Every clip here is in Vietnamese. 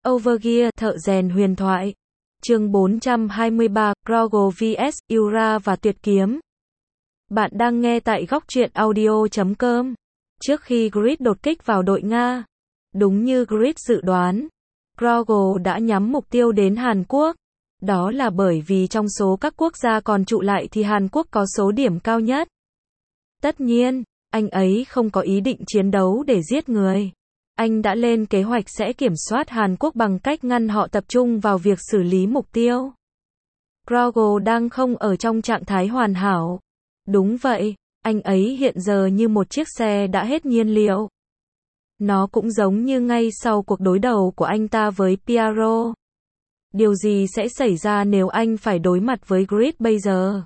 Overgear, thợ rèn huyền thoại. Chương 423, Grogle vs Ura và Tuyệt kiếm. Bạn đang nghe tại góc truyện audio.com. Trước khi Grid đột kích vào đội Nga, đúng như Grid dự đoán, Grogle đã nhắm mục tiêu đến Hàn Quốc. Đó là bởi vì trong số các quốc gia còn trụ lại thì Hàn Quốc có số điểm cao nhất. Tất nhiên, anh ấy không có ý định chiến đấu để giết người. Anh đã lên kế hoạch sẽ kiểm soát Hàn Quốc bằng cách ngăn họ tập trung vào việc xử lý mục tiêu. Grogle đang không ở trong trạng thái hoàn hảo. Đúng vậy, anh ấy hiện giờ như một chiếc xe đã hết nhiên liệu. Nó cũng giống như ngay sau cuộc đối đầu của anh ta với Piero. Điều gì sẽ xảy ra nếu anh phải đối mặt với Grid bây giờ?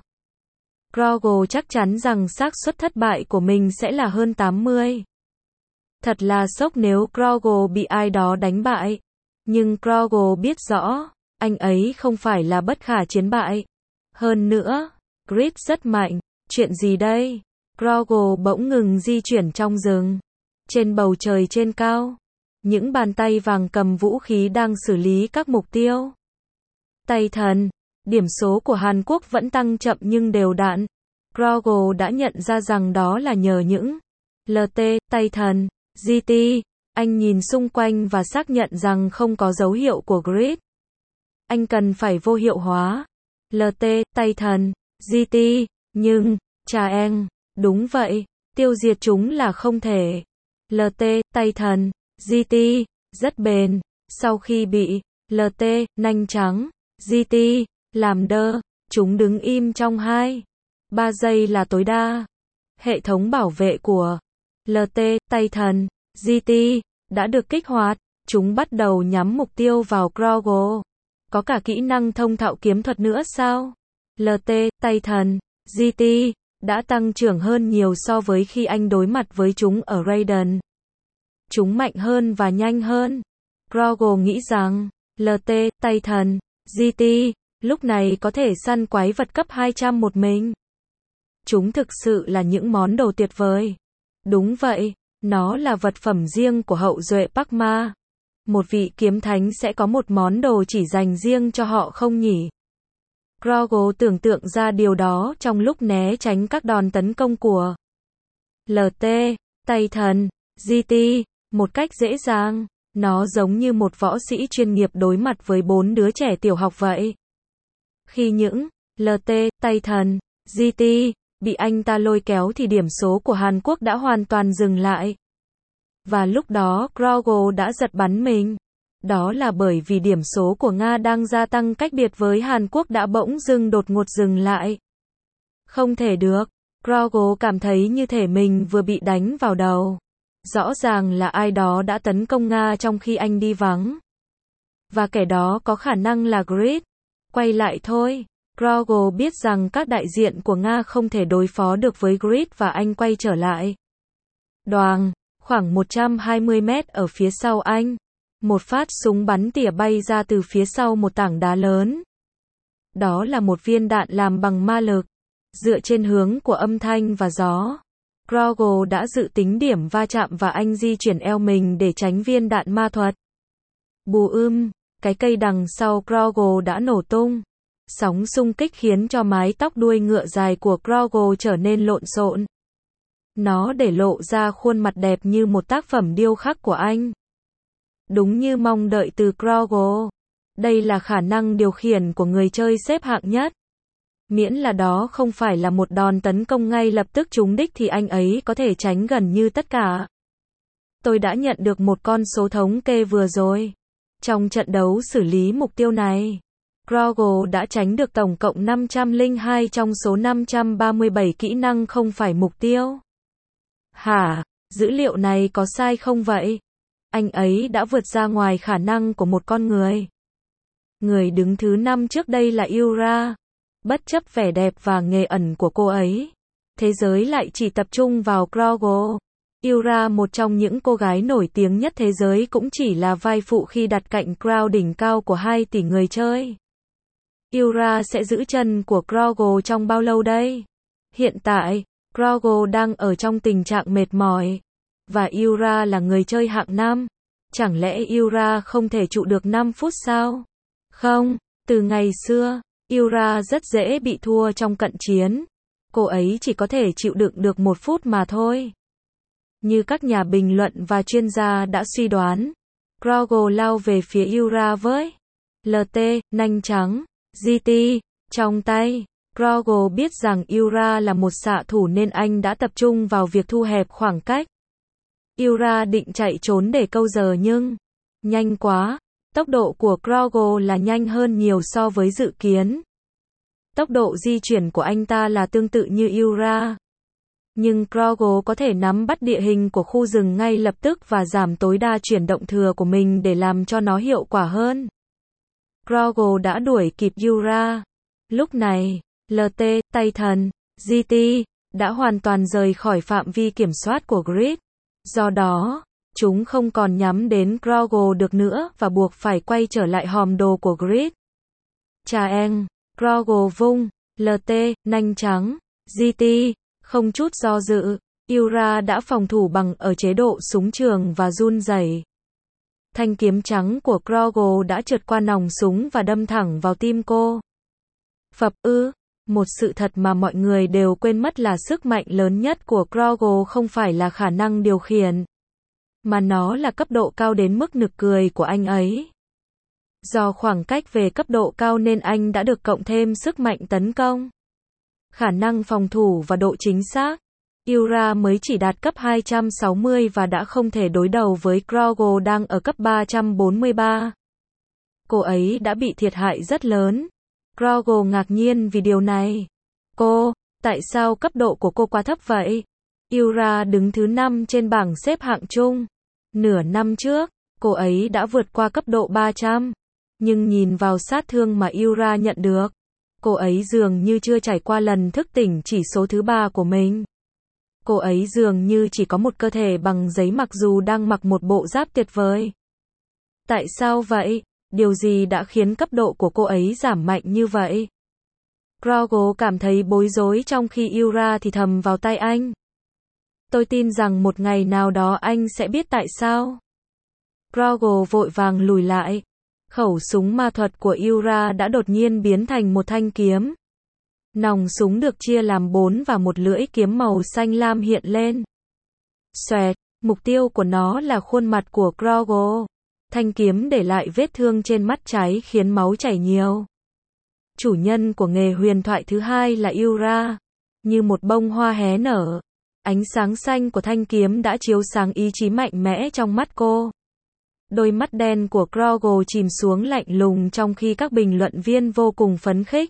Grogle chắc chắn rằng xác suất thất bại của mình sẽ là hơn 80. Thật là sốc nếu Grogle bị ai đó đánh bại. Nhưng Grogle biết rõ, anh ấy không phải là bất khả chiến bại. Hơn nữa, Grid rất mạnh. Chuyện gì đây? Grogle bỗng ngừng di chuyển trong rừng. Trên bầu trời trên cao, những bàn tay vàng cầm vũ khí đang xử lý các mục tiêu. Tay thần, điểm số của Hàn Quốc vẫn tăng chậm nhưng đều đặn. Grogle đã nhận ra rằng đó là nhờ những LT, tay thần, GT. Anh nhìn xung quanh và xác nhận rằng không có dấu hiệu của Grid. Anh cần phải vô hiệu hóa LT, tay thần, GT, nhưng, đúng vậy, tiêu diệt chúng là không thể. LT, tay thần, GT, rất bền. Sau khi bị LT, nanh trắng, GT, làm đơ, chúng đứng im trong 2-3 giây là tối đa. Hệ thống bảo vệ của LT, tay thần, GT, đã được kích hoạt. Chúng bắt đầu nhắm mục tiêu vào Grogle. Có cả kỹ năng thông thạo kiếm thuật nữa sao? LT, tay thần, GT, đã tăng trưởng hơn nhiều so với khi anh đối mặt với chúng ở Raiden. Chúng mạnh hơn và nhanh hơn. Grogle nghĩ rằng, LT, tay thần, GT, lúc này có thể săn quái vật cấp 200 một mình. Chúng thực sự là những món đồ tuyệt vời. Đúng vậy, nó là vật phẩm riêng của hậu duệ Park Ma. Một vị kiếm thánh sẽ có một món đồ chỉ dành riêng cho họ không nhỉ? Grogle tưởng tượng ra điều đó trong lúc né tránh các đòn tấn công của LT, tay thần, GT, một cách dễ dàng. Nó giống như một võ sĩ chuyên nghiệp đối mặt với 4 đứa trẻ tiểu học vậy. Khi những LT, tay thần, GT, bị anh ta lôi kéo thì điểm số của Hàn Quốc đã hoàn toàn dừng lại. Và lúc đó Grogle đã giật bắn mình. Đó là bởi vì điểm số của Nga đang gia tăng cách biệt với Hàn Quốc đã bỗng dưng đột ngột dừng lại. Không thể được. Grogle cảm thấy như thể mình vừa bị đánh vào đầu. Rõ ràng là ai đó đã tấn công Nga trong khi anh đi vắng. Và kẻ đó có khả năng là Grid. Quay lại thôi. Grogle biết rằng các đại diện của Nga không thể đối phó được với Grid và anh quay trở lại. Đoàng, khoảng 120 mét ở phía sau anh. Một phát súng bắn tỉa bay ra từ phía sau một tảng đá lớn. Đó là một viên đạn làm bằng ma lực. Dựa trên hướng của âm thanh và gió, Grogle đã dự tính điểm va chạm và anh di chuyển eo mình để tránh viên đạn ma thuật. Cái cây đằng sau Grogle đã nổ tung. Sóng xung kích khiến cho mái tóc đuôi ngựa dài của Grogle trở nên lộn xộn. Nó để lộ ra khuôn mặt đẹp như một tác phẩm điêu khắc của anh. Đúng như mong đợi từ Grogle. Đây là khả năng điều khiển của người chơi xếp hạng nhất. Miễn là đó không phải là một đòn tấn công ngay lập tức trúng đích thì anh ấy có thể tránh gần như tất cả. Tôi đã nhận được một con số thống kê vừa rồi. Trong trận đấu xử lý mục tiêu này, Grogle đã tránh được tổng cộng 502 trong số 537 kỹ năng không phải mục tiêu. Hả? Dữ liệu này có sai không vậy? Anh ấy đã vượt ra ngoài khả năng của một con người. Người đứng thứ 5 trước đây là Ura. Bất chấp vẻ đẹp và nghề ẩn của cô ấy, thế giới lại chỉ tập trung vào Grogle. Ura, một trong những cô gái nổi tiếng nhất thế giới, cũng chỉ là vai phụ khi đặt cạnh Crow, đỉnh cao của 2 tỷ người chơi. Ura sẽ giữ chân của Grogle trong bao lâu đây? Hiện tại, Grogle đang ở trong tình trạng mệt mỏi. Và Ura là người chơi hạng 5. Chẳng lẽ Yura không thể trụ được 5 phút sao? Không, từ ngày xưa, Yura rất dễ bị thua trong cận chiến. Cô ấy chỉ có thể chịu đựng được 1 phút mà thôi. Như các nhà bình luận và chuyên gia đã suy đoán, Krogo lao về phía Yura với LT, nanh trắng, GT, trong tay. Krogo biết rằng Yura là một xạ thủ nên anh đã tập trung vào việc thu hẹp khoảng cách. Yura định chạy trốn để câu giờ nhưng nhanh quá. Tốc độ của Krogo là nhanh hơn nhiều so với dự kiến. Tốc độ di chuyển của anh ta là tương tự như Yura. Nhưng Krogo có thể nắm bắt địa hình của khu rừng ngay lập tức và giảm tối đa chuyển động thừa của mình để làm cho nó hiệu quả hơn. Krogo đã đuổi kịp Yura. Lúc này, LT, tay thần, GT, đã hoàn toàn rời khỏi phạm vi kiểm soát của Grid. Do đó, chúng không còn nhắm đến Krogo được nữa và buộc phải quay trở lại hòm đồ của Grid. Chaeng, Krogo vung, LT, nanh trắng, GT, không chút do dự, Yura đã phòng thủ bằng ở chế độ súng trường và run rẩy. Thanh kiếm trắng của Krogo đã trượt qua nòng súng và đâm thẳng vào tim cô. Phập một sự thật mà mọi người đều quên mất là sức mạnh lớn nhất của Krogo không phải là khả năng điều khiển, mà nó là cấp độ cao đến mức nực cười của anh ấy. Do khoảng cách về cấp độ cao nên anh đã được cộng thêm sức mạnh tấn công, khả năng phòng thủ và độ chính xác. Yura mới chỉ đạt cấp 260 và đã không thể đối đầu với Krogo đang ở cấp 343. Cô ấy đã bị thiệt hại rất lớn. Krogo ngạc nhiên vì điều này. Tại sao cấp độ của cô quá thấp vậy? Yura đứng thứ 5 trên bảng xếp hạng chung. Nửa năm trước, cô ấy đã vượt qua cấp độ 300. Nhưng nhìn vào sát thương mà Yura nhận được, cô ấy dường như chưa trải qua lần thức tỉnh chỉ số thứ 3 của mình. Cô ấy dường như chỉ có một cơ thể bằng giấy mặc dù đang mặc một bộ giáp tuyệt vời. Tại sao vậy? Điều gì đã khiến cấp độ của cô ấy giảm mạnh như vậy? Krogo cảm thấy bối rối trong khi Yura thì thầm vào tai anh. Tôi tin rằng một ngày nào đó anh sẽ biết tại sao. Krogo vội vàng lùi lại. Khẩu súng ma thuật của Yura đã đột nhiên biến thành một thanh kiếm. Nòng súng được chia làm 4 và một lưỡi kiếm màu xanh lam hiện lên. Xoẹt, mục tiêu của nó là khuôn mặt của Krogo. Thanh kiếm để lại vết thương trên mắt trái khiến máu chảy nhiều. Chủ nhân của nghề huyền thoại thứ 2 là Yura. Như một bông hoa hé nở, ánh sáng xanh của thanh kiếm đã chiếu sáng ý chí mạnh mẽ trong mắt cô. Đôi mắt đen của Krogo chìm xuống lạnh lùng trong khi các bình luận viên vô cùng phấn khích.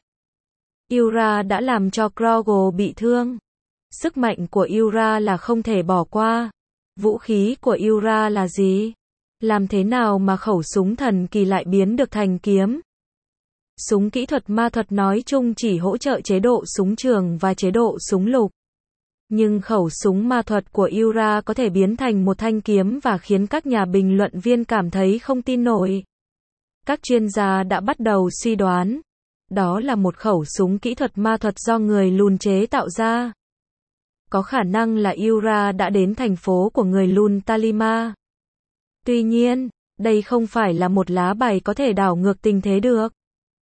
Yura đã làm cho Krogo bị thương. Sức mạnh của Yura là không thể bỏ qua. Vũ khí của Yura là gì? Làm thế nào mà khẩu súng thần kỳ lại biến được thành kiếm? Súng kỹ thuật ma thuật nói chung chỉ hỗ trợ chế độ súng trường và chế độ súng lục. Nhưng khẩu súng ma thuật của Yura có thể biến thành một thanh kiếm và khiến các nhà bình luận viên cảm thấy không tin nổi. Các chuyên gia đã bắt đầu suy đoán. Đó là một khẩu súng kỹ thuật ma thuật do người lùn chế tạo ra. Có khả năng là Yura đã đến thành phố của người lùn Talima. Tuy nhiên, đây không phải là một lá bài có thể đảo ngược tình thế được.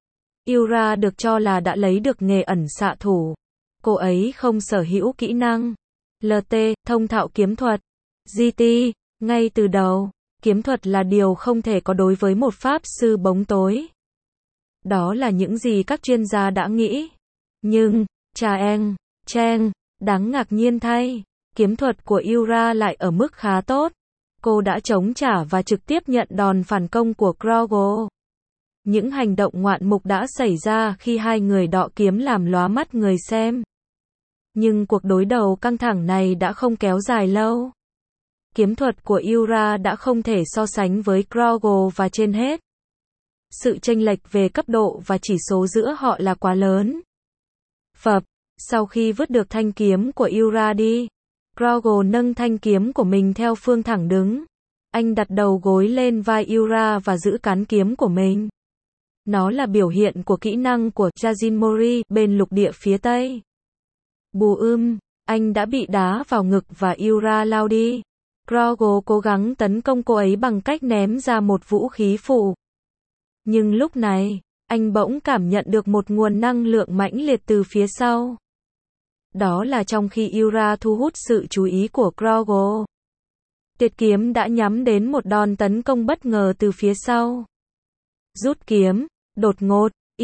Yura được cho là đã lấy được nghề ẩn xạ thủ. Cô ấy không sở hữu kỹ năng LT, thông thạo kiếm thuật. GT, ngay từ đầu, kiếm thuật là điều không thể có đối với một pháp sư bóng tối. Đó là những gì các chuyên gia đã nghĩ. Nhưng, Chaeng, đáng ngạc nhiên thay, kiếm thuật của Yura lại ở mức khá tốt. Cô đã chống trả và trực tiếp nhận đòn phản công của Krogo. Những hành động ngoạn mục đã xảy ra khi hai người đọ kiếm làm lóa mắt người xem. Nhưng cuộc đối đầu căng thẳng này đã không kéo dài lâu. Kiếm thuật của Yura đã không thể so sánh với Krogo và trên hết, sự chênh lệch về cấp độ và chỉ số giữa họ là quá lớn. Sau khi vứt được thanh kiếm của Yura đi, Krogo nâng thanh kiếm của mình theo phương thẳng đứng. Anh đặt đầu gối lên vai Yura và giữ cán kiếm của mình. Nó là biểu hiện của kỹ năng của Yajimori bên lục địa phía Tây. Anh đã bị đá vào ngực và Yura lao đi. Grogu cố gắng tấn công cô ấy bằng cách ném ra một vũ khí phụ. Nhưng lúc này, anh bỗng cảm nhận được một nguồn năng lượng mãnh liệt từ phía sau. Đó là trong khi Yura thu hút sự chú ý của Grogu. Tuyệt kiếm đã nhắm đến một đòn tấn công bất ngờ từ phía sau. Rút kiếm, đột ngột,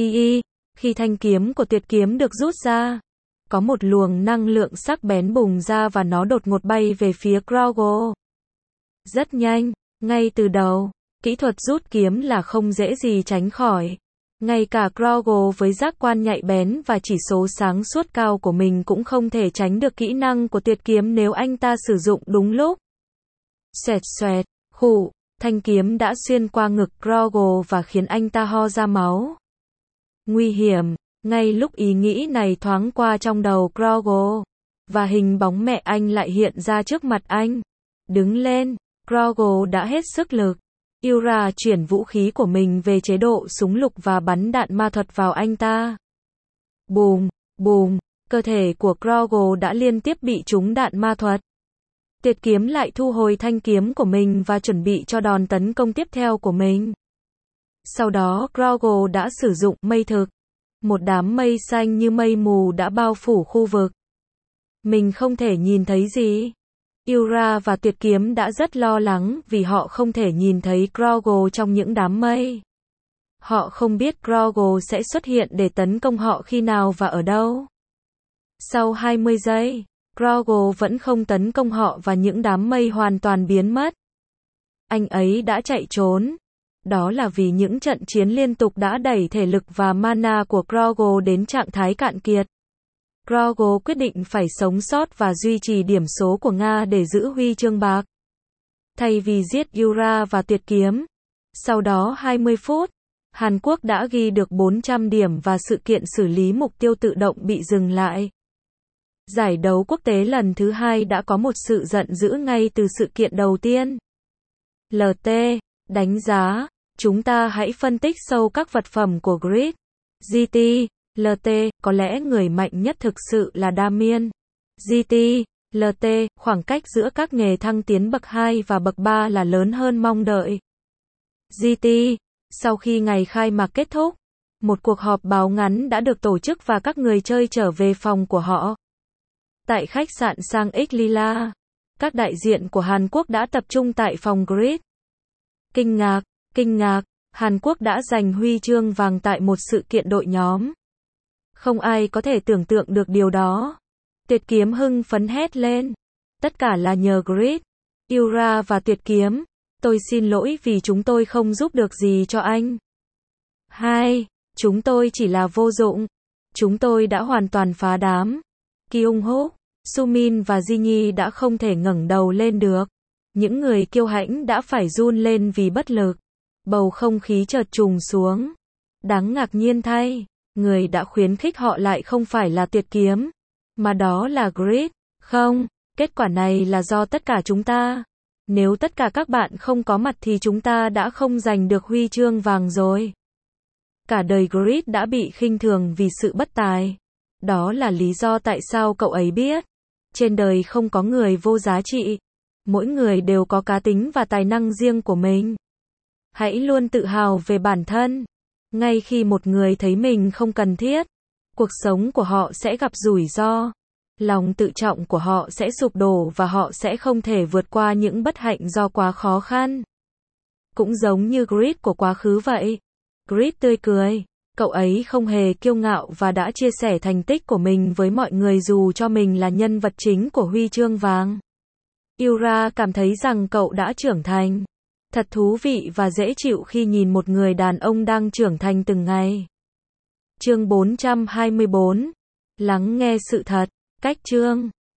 khi thanh kiếm của tuyệt kiếm được rút ra, có một luồng năng lượng sắc bén bùng ra và nó đột ngột bay về phía Grogu. Rất nhanh, ngay từ đầu, kỹ thuật rút kiếm là không dễ gì tránh khỏi. Ngay cả Grogu với giác quan nhạy bén và chỉ số sáng suốt cao của mình cũng không thể tránh được kỹ năng của tuyệt kiếm nếu anh ta sử dụng đúng lúc. Xoẹt xoẹt, khụ, thanh kiếm đã xuyên qua ngực Grogu và khiến anh ta ho ra máu. Nguy hiểm, ngay lúc ý nghĩ này thoáng qua trong đầu Grogu, và hình bóng mẹ anh lại hiện ra trước mặt anh. Đứng lên, Grogu đã hết sức lực. Yura chuyển vũ khí của mình về chế độ súng lục và bắn đạn ma thuật vào anh ta. Bùm, bùm, cơ thể của Grogu đã liên tiếp bị trúng đạn ma thuật. Tuyệt kiếm lại thu hồi thanh kiếm của mình và chuẩn bị cho đòn tấn công tiếp theo của mình. Sau đó Grogu đã sử dụng mây thực. Một đám mây xanh như mây mù đã bao phủ khu vực. Mình không thể nhìn thấy gì. Yura và tuyệt kiếm đã rất lo lắng vì họ không thể nhìn thấy Grogu trong những đám mây. Họ không biết Grogu sẽ xuất hiện để tấn công họ khi nào và ở đâu. Sau 20 giây, Grogu vẫn không tấn công họ và những đám mây hoàn toàn biến mất. Anh ấy đã chạy trốn. Đó là vì những trận chiến liên tục đã đẩy thể lực và mana của Grogu đến trạng thái cạn kiệt. Grogu quyết định phải sống sót và duy trì điểm số của Nga để giữ huy chương bạc. Thay vì giết Yura và tuyệt kiếm. Sau đó 20 phút, Hàn Quốc đã ghi được 400 điểm và sự kiện xử lý mục tiêu tự động bị dừng lại. Giải đấu quốc tế lần thứ 2 đã có một sự giận dữ ngay từ sự kiện đầu tiên. LT, đánh giá, chúng ta hãy phân tích sâu các vật phẩm của Grid. GT, LT, có lẽ người mạnh nhất thực sự là Damien. GT, LT, khoảng cách giữa các nghề thăng tiến bậc 2 và bậc 3 là lớn hơn mong đợi. GT, sau khi ngày khai mạc kết thúc, một cuộc họp báo ngắn đã được tổ chức và các người chơi trở về phòng của họ. Tại khách sạn sang Lila, các đại diện của Hàn Quốc đã tập trung tại phòng Grid. Kinh ngạc, Hàn Quốc đã giành huy chương vàng tại một sự kiện đội nhóm. Không ai có thể tưởng tượng được điều đó. Tuyệt kiếm hưng phấn hét lên. Tất cả là nhờ Grid. Yura và tuyệt kiếm, tôi xin lỗi vì chúng tôi không giúp được gì cho anh. 2. Chúng tôi chỉ là vô dụng. Chúng tôi đã hoàn toàn phá đám. Kyung Hook, Sumin và Jinyi đã không thể ngẩng đầu lên được. Những người kiêu hãnh đã phải run lên vì bất lực. Bầu không khí chợt trùng xuống. Đáng ngạc nhiên thay, người đã khuyến khích họ lại không phải là tuyệt kiếm, mà đó là Grid. Không, kết quả này là do tất cả chúng ta. Nếu tất cả các bạn không có mặt thì chúng ta đã không giành được huy chương vàng rồi. Cả đời Grid đã bị khinh thường vì sự bất tài. Đó là lý do tại sao cậu ấy biết. Trên đời không có người vô giá trị. Mỗi người đều có cá tính và tài năng riêng của mình. Hãy luôn tự hào về bản thân. Ngay khi một người thấy mình không cần thiết, cuộc sống của họ sẽ gặp rủi ro. Lòng tự trọng của họ sẽ sụp đổ và họ sẽ không thể vượt qua những bất hạnh do quá khó khăn. Cũng giống như Grid của quá khứ vậy. Grid tươi cười. Cậu ấy không hề kiêu ngạo và đã chia sẻ thành tích của mình với mọi người dù cho mình là nhân vật chính của huy chương vàng. Yura cảm thấy rằng cậu đã trưởng thành. Thật thú vị và dễ chịu khi nhìn một người đàn ông đang trưởng thành từng ngày. Chương 424. Lắng nghe sự thật. Cách chương